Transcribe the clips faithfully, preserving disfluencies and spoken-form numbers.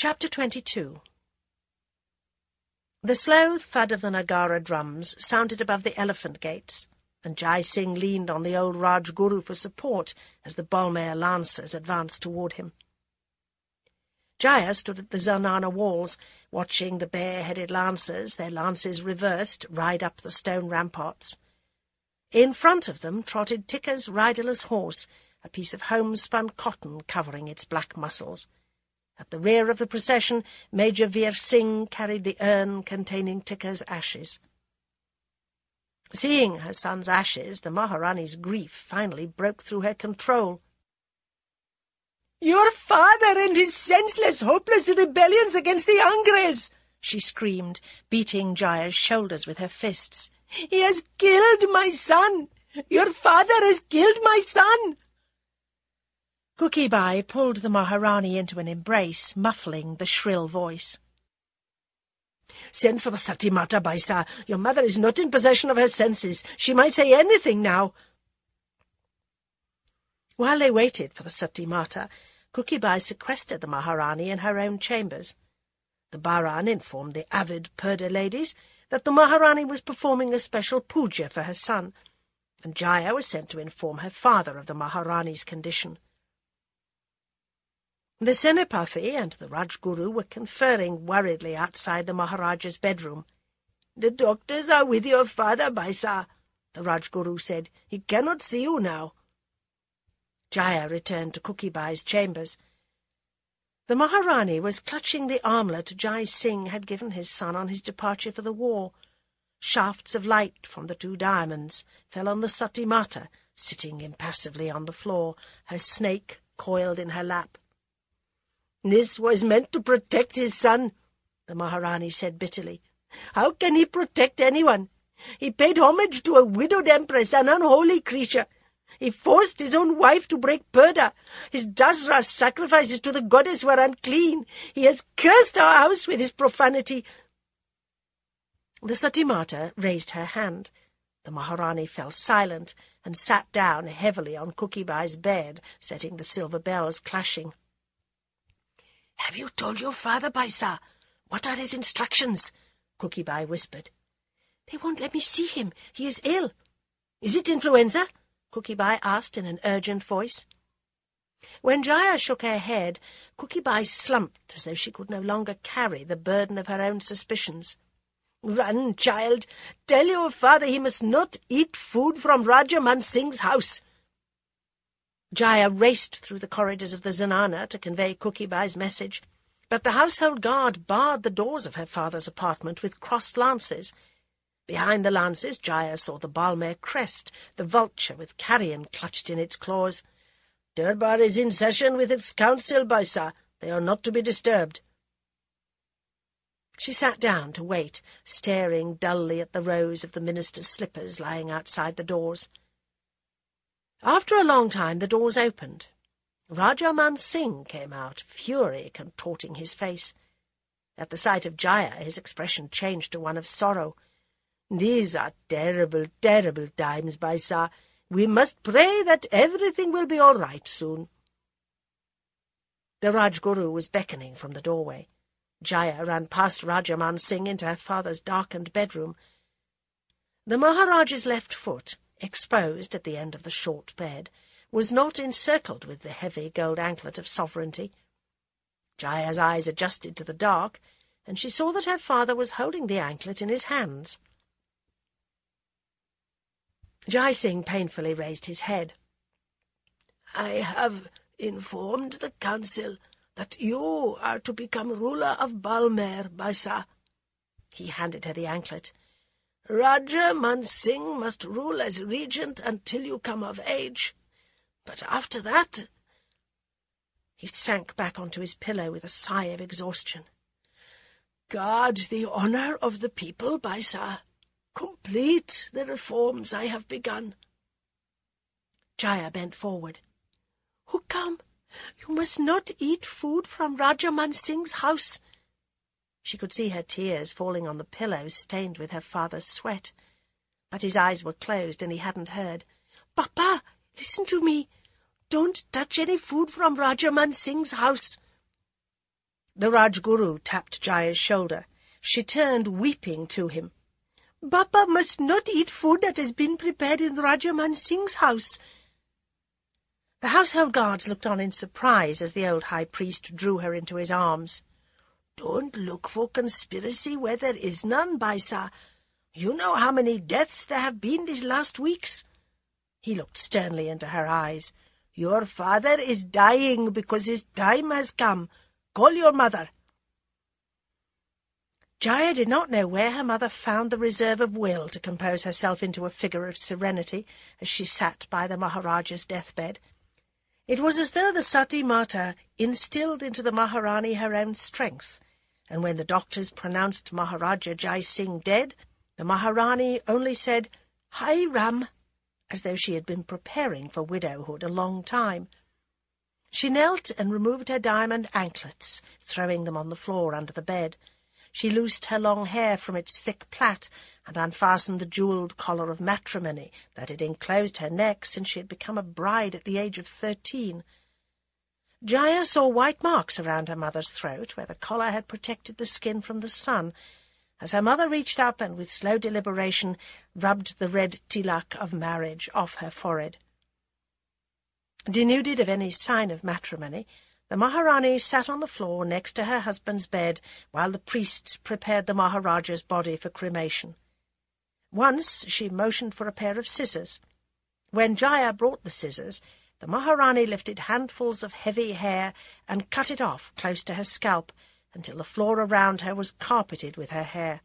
Chapter twenty-two. The slow thud of the Nagara drums sounded above the elephant gates, and Jai Singh leaned on the old Rajguru for support as the Balmair lancers advanced toward him. Jaya stood at the Zanana walls, watching the bare-headed lancers, their lances reversed, ride up the stone ramparts. In front of them trotted Tikka's riderless horse, a piece of homespun cotton covering its black muscles. At the rear of the procession, Major Veer Singh carried the urn containing Tikka's ashes. Seeing her son's ashes, the Maharani's grief finally broke through her control. "Your father and his senseless, hopeless rebellions against the Angres!" she screamed, beating Jaya's shoulders with her fists. "He has killed my son! Your father has killed my son!" Kuki Bai pulled the Maharani into an embrace, muffling the shrill voice. "Send for the Sati Mata, Baisa. Your mother is not in possession of her senses. She might say anything now." While they waited for the Sati Mata, Kuki Bai sequestered the Maharani in her own chambers. The Baran informed the avid Purdah ladies that the Maharani was performing a special puja for her son, and Jaya was sent to inform her father of the Maharani's condition. The Senapati and the Rajguru were conferring worriedly outside the Maharaja's bedroom. "The doctors are with your father, Baisa," the Rajguru said. "He cannot see you now." Jaya returned to Kuki Bai's chambers. The Maharani was clutching the armlet Jai Singh had given his son on his departure for the war. Shafts of light from the two diamonds fell on the Sati Mata, sitting impassively on the floor, her snake coiled in her lap. "This was meant to protect his son," the Maharani said bitterly. "How can he protect anyone? He paid homage to a widowed empress, an unholy creature. He forced his own wife to break Purdah. His Dasras sacrifices to the goddess were unclean. He has cursed our house with his profanity." The Sati Mata raised her hand. The Maharani fell silent and sat down heavily on Kuki Bai's bed, setting the silver bells clashing. "Have you told your father, Baisa? What are his instructions?" Kuki Bai whispered. "They won't let me see him. He is ill." "Is it influenza?" Kuki Bai asked in an urgent voice. When Jaya shook her head, Kuki Bai slumped as though she could no longer carry the burden of her own suspicions. "Run, child. Tell your father he must not eat food from Raja Man Singh's house." Jaya raced through the corridors of the Zanana to convey Kuki Bai's message, but the household guard barred the doors of her father's apartment with crossed lances. Behind the lances, Jaya saw the Balmair crest, the vulture with carrion clutched in its claws. "Durbar is in session with its council, Baisa. They are not to be disturbed." She sat down to wait, staring dully at the rows of the minister's slippers lying outside the doors. After a long time the doors opened. Raja Man Singh came out, fury contorting his face. At the sight of Jaya his expression changed to one of sorrow. "These are terrible, terrible times, Baisa. We must pray that everything will be all right soon." The Rajguru was beckoning from the doorway. Jaya ran past Raja Man Singh into her father's darkened bedroom. The Maharaja's left foot, exposed at the end of the short bed, was not encircled with the heavy gold anklet of sovereignty. Jaya's eyes adjusted to the dark, and she saw that her father was holding the anklet in his hands. Jai Singh painfully raised his head. "I have informed the council that you are to become ruler of Balmair, Baisa." He handed her the anklet. "Raja Man Singh must rule as regent until you come of age. But after that—" He sank back onto his pillow with a sigh of exhaustion. "Guard the honour of the people, Baisa. Complete the reforms I have begun." Jaya bent forward. "Hukam, you must not eat food from Raja Man Singh's house." She could see her tears falling on the pillow stained with her father's sweat. But his eyes were closed and he hadn't heard. "Papa, listen to me. Don't touch any food from Raja Man Singh's house." The Rajguru tapped Jaya's shoulder. She turned weeping to him. "Bappa must not eat food that has been prepared in Rajaman Singh's house." The household guards looked on in surprise as the old high priest drew her into his arms. "Don't look for conspiracy where there is none, Baisa. You know how many deaths there have been these last weeks." He looked sternly into her eyes. "Your father is dying because his time has come. Call your mother." Jaya did not know where her mother found the reserve of will to compose herself into a figure of serenity as she sat by the Maharaja's deathbed. It was as though the Sati Mata instilled into the Maharani her own strength, and when the doctors pronounced Maharaja Jai Singh dead, the Maharani only said, "Hai Ram," as though she had been preparing for widowhood a long time. She knelt and removed her diamond anklets, throwing them on the floor under the bed. She loosed her long hair from its thick plait and unfastened the jewelled collar of matrimony that had enclosed her neck since she had become a bride at the age of thirteen. Jaya saw white marks around her mother's throat, where the collar had protected the skin from the sun, as her mother reached up and with slow deliberation rubbed the red tilak of marriage off her forehead. Denuded of any sign of matrimony, the Maharani sat on the floor next to her husband's bed while the priests prepared the Maharaja's body for cremation. Once she motioned for a pair of scissors. When Jaya brought the scissors, the Maharani lifted handfuls of heavy hair and cut it off close to her scalp until the floor around her was carpeted with her hair.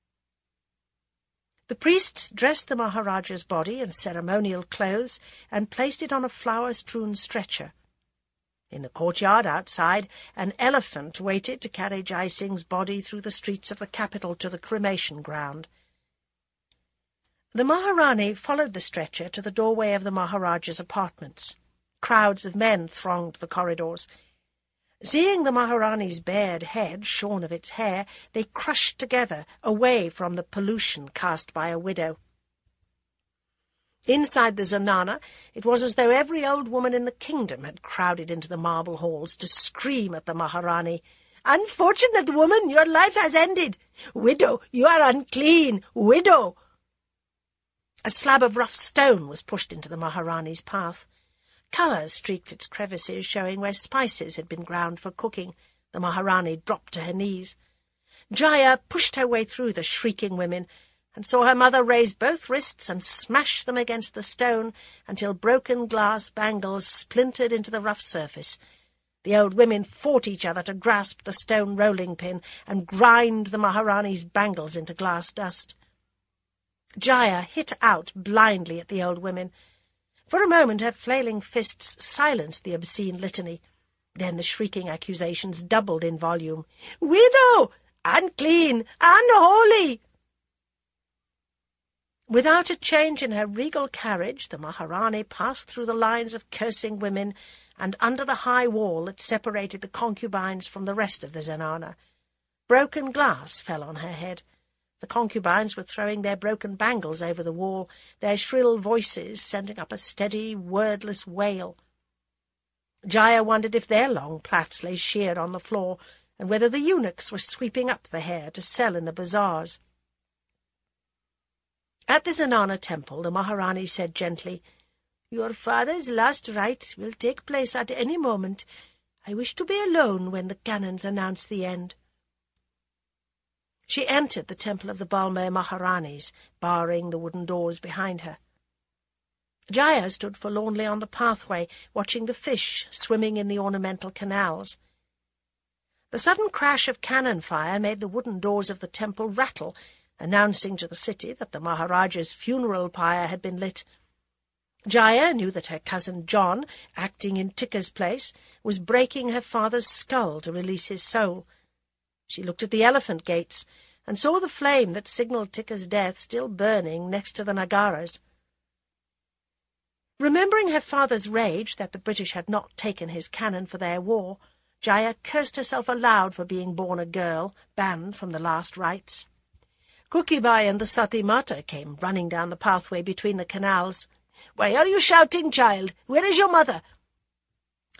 The priests dressed the Maharaja's body in ceremonial clothes and placed it on a flower-strewn stretcher. In the courtyard outside, an elephant waited to carry Jai Singh's body through the streets of the capital to the cremation ground. The Maharani followed the stretcher to the doorway of the Maharaja's apartments. Crowds of men thronged the corridors. Seeing the Maharani's bared head shorn of its hair, they crushed together, away from the pollution cast by a widow. Inside the zanana, it was as though every old woman in the kingdom had crowded into the marble halls to scream at the Maharani, "Unfortunate woman, your life has ended! Widow, you are unclean! Widow!" A slab of rough stone was pushed into the Maharani's path. Colour streaked its crevices, showing where spices had been ground for cooking. The Maharani dropped to her knees. Jaya pushed her way through the shrieking women, and saw her mother raise both wrists and smash them against the stone until broken glass bangles splintered into the rough surface. The old women fought each other to grasp the stone rolling pin and grind the Maharani's bangles into glass dust. Jaya hit out blindly at the old women. For a moment her flailing fists silenced the obscene litany. Then the shrieking accusations doubled in volume. "Widow! Unclean! Unholy!" Without a change in her regal carriage, the Maharani passed through the lines of cursing women and under the high wall that separated the concubines from the rest of the zanana. Broken glass fell on her head. The concubines were throwing their broken bangles over the wall, their shrill voices sending up a steady, wordless wail. Jaya wondered if their long plaits lay sheared on the floor, and whether the eunuchs were sweeping up the hair to sell in the bazaars. At the Zanana temple, the Maharani said gently, "Your father's last rites will take place at any moment. I wish to be alone when the canons announce the end." She entered the temple of the Balmer Maharanis, barring the wooden doors behind her. Jaya stood forlornly on the pathway, watching the fish swimming in the ornamental canals. The sudden crash of cannon fire made the wooden doors of the temple rattle, announcing to the city that the Maharaja's funeral pyre had been lit. Jaya knew that her cousin John, acting in Tikka's place, was breaking her father's skull to release his soul. She looked at the elephant gates and saw the flame that signalled Tikka's death still burning next to the Nagaras. Remembering her father's rage that the British had not taken his cannon for their war, Jaya cursed herself aloud for being born a girl, banned from the last rites. Kukibai and the Sati Mata came running down the pathway between the canals. "Why are you shouting, child? Where is your mother?"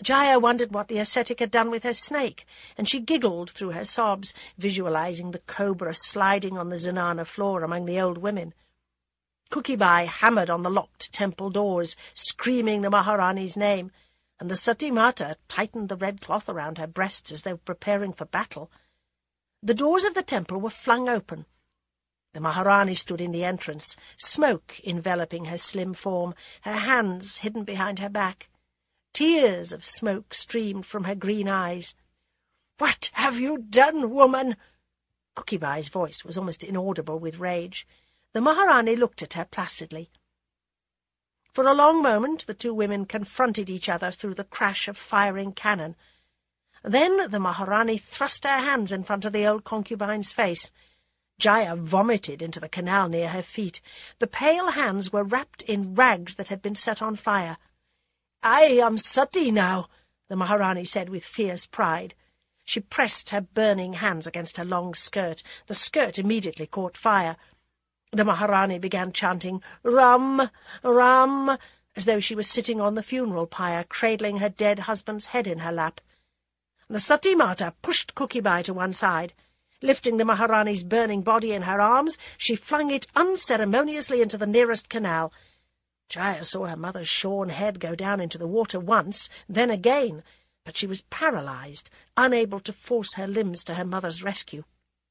Jaya wondered what the ascetic had done with her snake, and she giggled through her sobs, visualizing the cobra sliding on the zenana floor among the old women. Kuki-Bai hammered on the locked temple doors, screaming the Maharani's name, and the Sati Mata tightened the red cloth around her breasts as they were preparing for battle. The doors of the temple were flung open. The Maharani stood in the entrance, smoke enveloping her slim form, her hands hidden behind her back. Tears of smoke streamed from her green eyes. "What have you done, woman?" Kuki-Bai's voice was almost inaudible with rage. The Maharani looked at her placidly. For a long moment the two women confronted each other through the crash of firing cannon. Then the Maharani thrust her hands in front of the old concubine's face. Jaya vomited into the canal near her feet. The pale hands were wrapped in rags that had been set on fire. "I am Sati now," the Maharani said with fierce pride. She pressed her burning hands against her long skirt. The skirt immediately caught fire. The Maharani began chanting, "Ram, Ram," as though she was sitting on the funeral pyre, cradling her dead husband's head in her lap. The Sati Mata pushed Kuki-Bai to one side. Lifting the Maharani's burning body in her arms, she flung it unceremoniously into the nearest canal. Jaya saw her mother's shorn head go down into the water once, then again, but she was paralyzed, unable to force her limbs to her mother's rescue.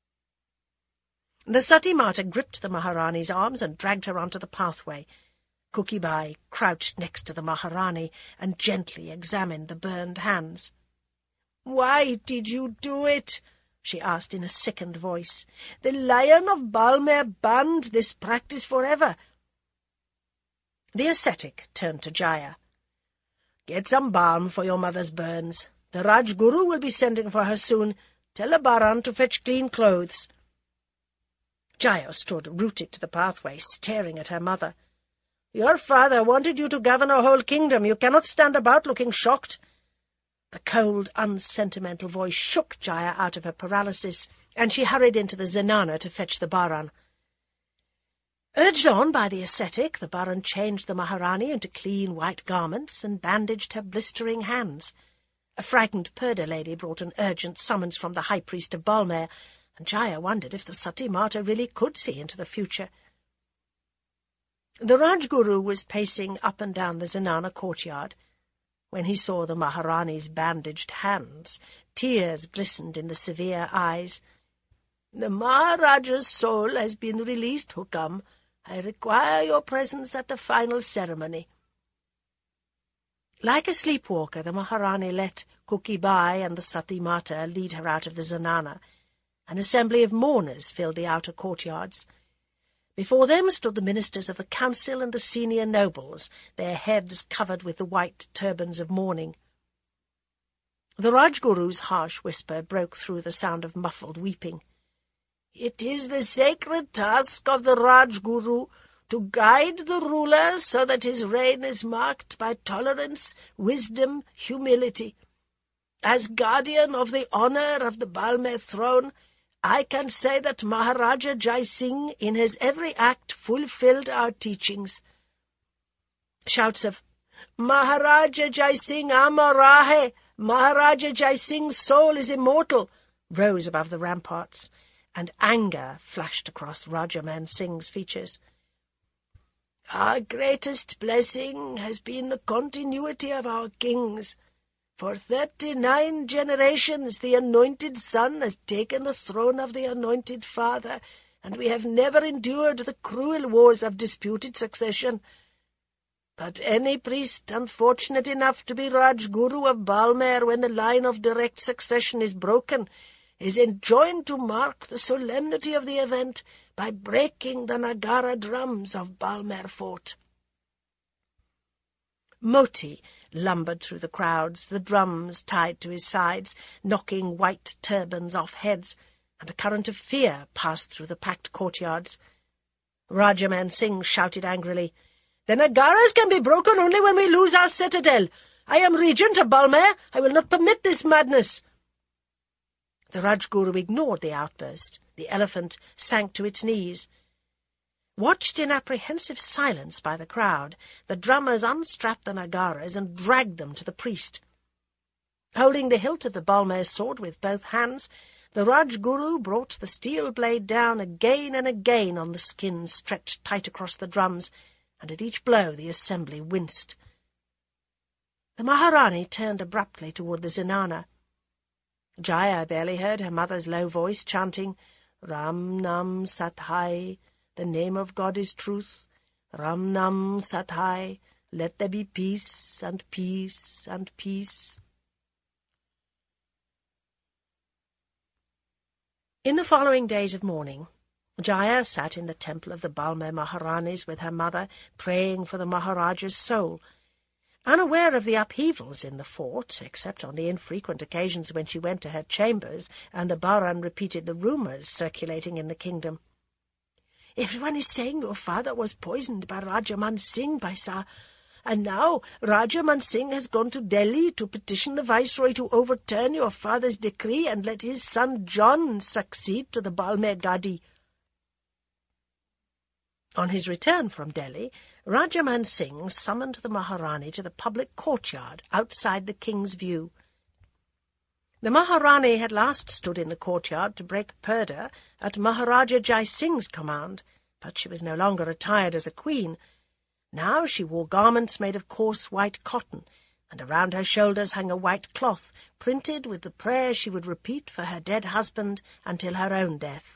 The Sati Mata gripped the Maharani's arms and dragged her onto the pathway. Kuki-Bai crouched next to the Maharani and gently examined the burned hands. "Why did you do it?" she asked in a sickened voice. "The Lion of Balmer banned this practice forever." The ascetic turned to Jaya. "Get some balm for your mother's burns. The Rajguru will be sending for her soon. Tell the Baran to fetch clean clothes." Jaya stood rooted to the pathway, staring at her mother. "Your father wanted you to govern a whole kingdom. You cannot stand about looking shocked." The cold, unsentimental voice shook Jaya out of her paralysis, and she hurried into the zenana to fetch the Baran. Urged on by the ascetic, the Baran changed the Maharani into clean white garments and bandaged her blistering hands. A frightened Purdah lady brought an urgent summons from the high priest of Balmer, and Jaya wondered if the Sati Mata really could see into the future. The Rajguru was pacing up and down the zenana courtyard. When he saw the Maharani's bandaged hands, tears glistened in the severe eyes. "The Maharaja's soul has been released, Hukam. I require your presence at the final ceremony." Like a sleepwalker, the Maharani let Kuki-Bai and the Sati Mata lead her out of the zenana. An assembly of mourners filled the outer courtyards. Before them stood the ministers of the council and the senior nobles, their heads covered with the white turbans of mourning. The Rajguru's harsh whisper broke through the sound of muffled weeping. "It is the sacred task of the Rajguru to guide the ruler so that his reign is marked by tolerance, wisdom, humility. As guardian of the honor of the Balmer throne, I can say that Maharaja Jai Singh in his every act fulfilled our teachings." Shouts of "Maharaja Jai Singh Amar Rahe! Maharaja Jai Singh's soul is immortal!" rose above the ramparts, and anger flashed across Raja Man Singh's features. "Our greatest blessing has been the continuity of our kings. For thirty-nine generations the anointed son has taken the throne of the anointed father, and we have never endured the cruel wars of disputed succession. But any priest unfortunate enough to be Rajguru of Balmer when the line of direct succession is broken is enjoined to mark the solemnity of the event by breaking the Nagara drums of Balmer Fort." Moti lumbered through the crowds, the drums tied to his sides, knocking white turbans off heads, and a current of fear passed through the packed courtyards. Raja Man Singh shouted angrily, "The Nagaras can be broken only when we lose our citadel. I am regent of Balmer. I will not permit this madness." The Rajguru ignored the outburst. The elephant sank to its knees. Watched in apprehensive silence by the crowd, the drummers unstrapped the Nagaras and dragged them to the priest. Holding the hilt of the Balmer sword with both hands, the Rajguru brought the steel blade down again and again on the skin stretched tight across the drums, and at each blow the assembly winced. The Maharani turned abruptly toward the zenana. Jaya barely heard her mother's low voice chanting, "Ram Nam Sathai, the name of God is truth. Ram Nam Sathai, let there be peace and peace and peace." In the following days of mourning, Jaya sat in the temple of the Balmer Maharanis with her mother, praying for the Maharaja's soul, unaware of the upheavals in the fort, except on the infrequent occasions when she went to her chambers and the Baran repeated the rumours circulating in the kingdom. "Everyone is saying your father was poisoned by Raja Man Singh, Baisa, and now Raja Man Singh has gone to Delhi to petition the Viceroy to overturn your father's decree and let his son John succeed to the Balmer Gadi." On his return from Delhi, Raja Man Singh summoned the Maharani to the public courtyard outside the king's view. The Maharani had last stood in the courtyard to break purdah at Maharaja Jai Singh's command, but she was no longer attired as a queen. Now she wore garments made of coarse white cotton, and around her shoulders hung a white cloth, printed with the prayer she would repeat for her dead husband until her own death.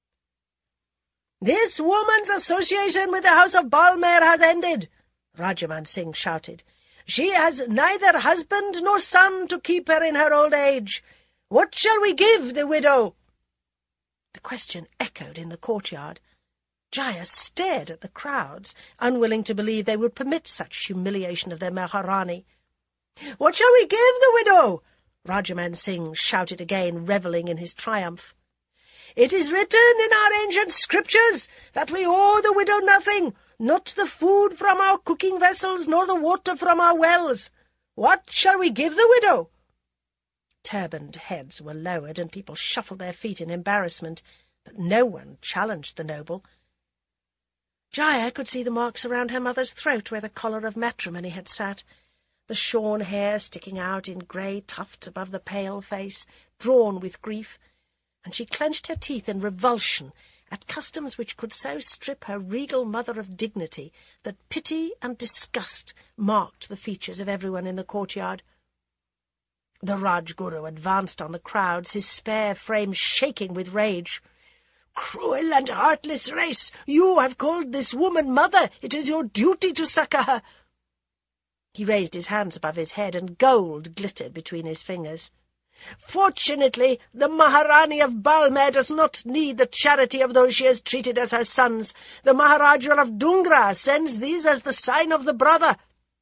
"This woman's association with the house of Balmer has ended," Raja Man Singh shouted. "She has neither husband nor son to keep her in her old age. What shall we give the widow?" The question echoed in the courtyard. Jaya stared at the crowds, unwilling to believe they would permit such humiliation of their Maharani. "What shall we give the widow?" Raja Man Singh shouted again, revelling in his triumph. "It is written in our ancient scriptures that we owe the widow nothing, not the food from our cooking vessels, nor the water from our wells. What shall we give the widow?" Turbaned heads were lowered, and people shuffled their feet in embarrassment, but no one challenged the noble. Jaya could see the marks around her mother's throat where the collar of matrimony had sat, the shorn hair sticking out in grey tufts above the pale face, drawn with grief, and she clenched her teeth in revulsion at customs which could so strip her regal mother of dignity that pity and disgust marked the features of everyone in the courtyard. The Rajguru advanced on the crowds, his spare frame shaking with rage. "Cruel and heartless race! You have called this woman mother. It is your duty to succour her." He raised his hands above his head, and gold glittered between his fingers. "Fortunately, the Maharani of Balmer does not need the charity of those she has treated as her sons. The Maharaja of Dungra sends these as the sign of the brother."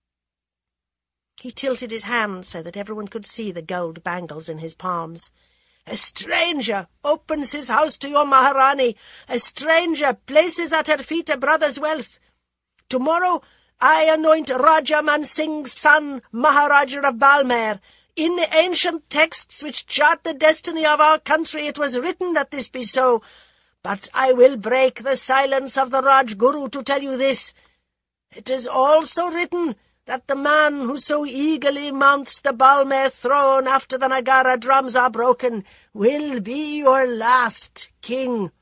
He tilted his hands so that everyone could see the gold bangles in his palms. "A stranger opens his house to your Maharani. A stranger places at her feet a brother's wealth. Tomorrow I anoint Raja Man Singh's son, Maharaja of Balmer. In the ancient texts which chart the destiny of our country it was written that this be so. But I will break the silence of the Rajguru to tell you this. It is also written that the man who so eagerly mounts the Balmer throne after the Nagara drums are broken will be your last king."